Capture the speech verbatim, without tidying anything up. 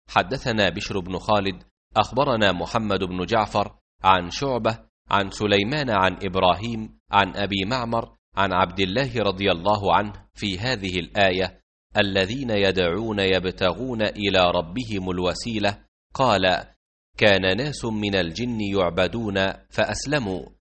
حدثنا بشر بن خالد أخبرنا محمد بن جعفر عن شعبة عن سليمان عن إبراهيم عن أبي معمر عن عبد الله رضي الله عنه في هذه الآية: الذين يدعون يبتغون إلى ربهم الوسيلة. قال: كان ناس من الجن يعبدون فأسلموا،